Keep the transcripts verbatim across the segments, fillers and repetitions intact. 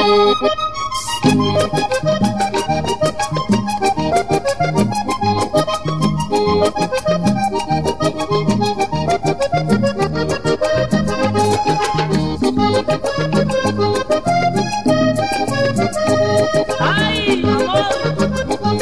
¡Ay, amor!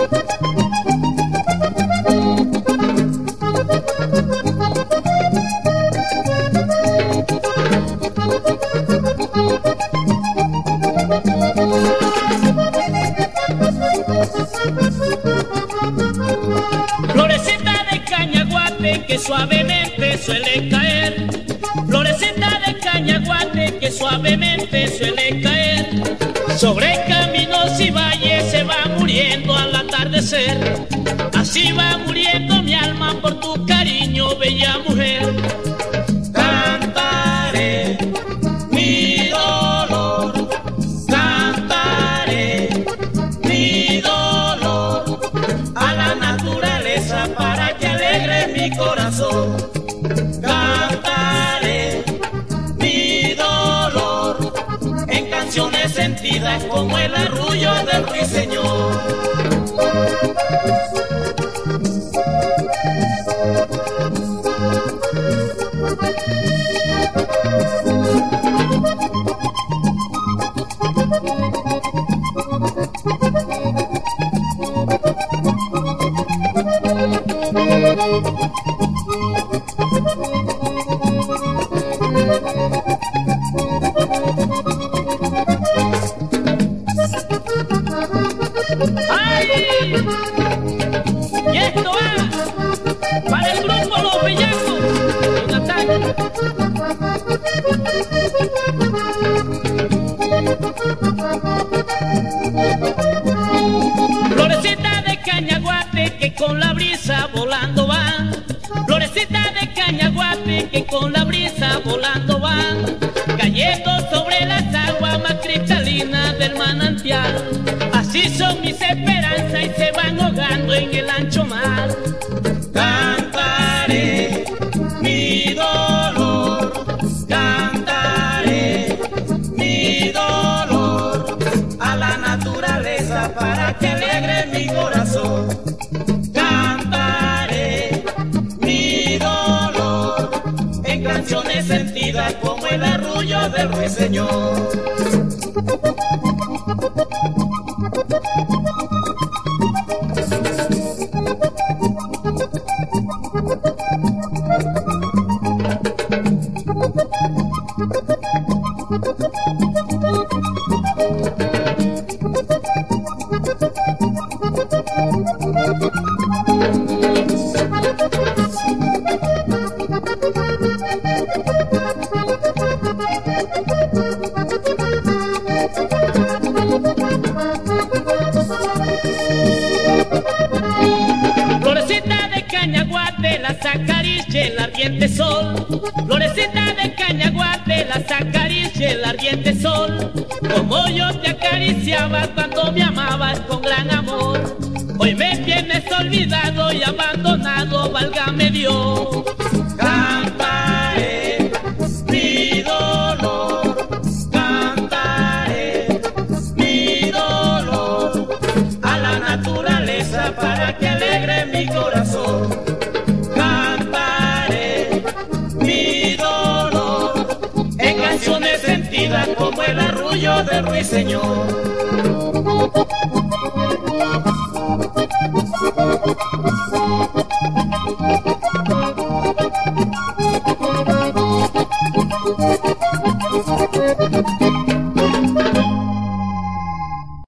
Florecita de cañaguate que suavemente suele caer, florecita de cañaguate que suavemente suele caer, sobre caminos y valles se va muriendo al atardecer, así va muriendo mi alma por tu cariño, bella mujer. Cantaré mi dolor, cantaré mi dolor a la naturaleza para que alegre mi corazón. Cantaré mi dolor en canciones sentidas como el arrullo del ruiseñor. ¡Ay! Y esto va para el grupo Los Bellacos, Natalia. Florecita de cañaguate que con la brisa volando van, florecita de cañaguate que con la brisa volando van, cayendo sobre las aguas más cristalinas del manantial. Así son mis esperanzas y se van ahogando en el ancho mar. Cantaré mi dolor, cantaré mi dolor a la naturaleza para que alegre mi corazón. Cantaré mi dolor en canciones sentidas como el arrullo del ruiseñor. Florecita de cañaguate las acaricia el ardiente sol, florecita de cañaguate las acaricia el ardiente sol, como yo te acariciaba cuando me amabas con gran amor. Hoy me tienes olvidado y abandonado, válgame Dios. Cantaré mi dolor, cantaré mi dolor a la naturaleza para que alegre mi corazón. Cantaré mi dolor en canciones sentidas como el arrullo del ruiseñor. Thank you.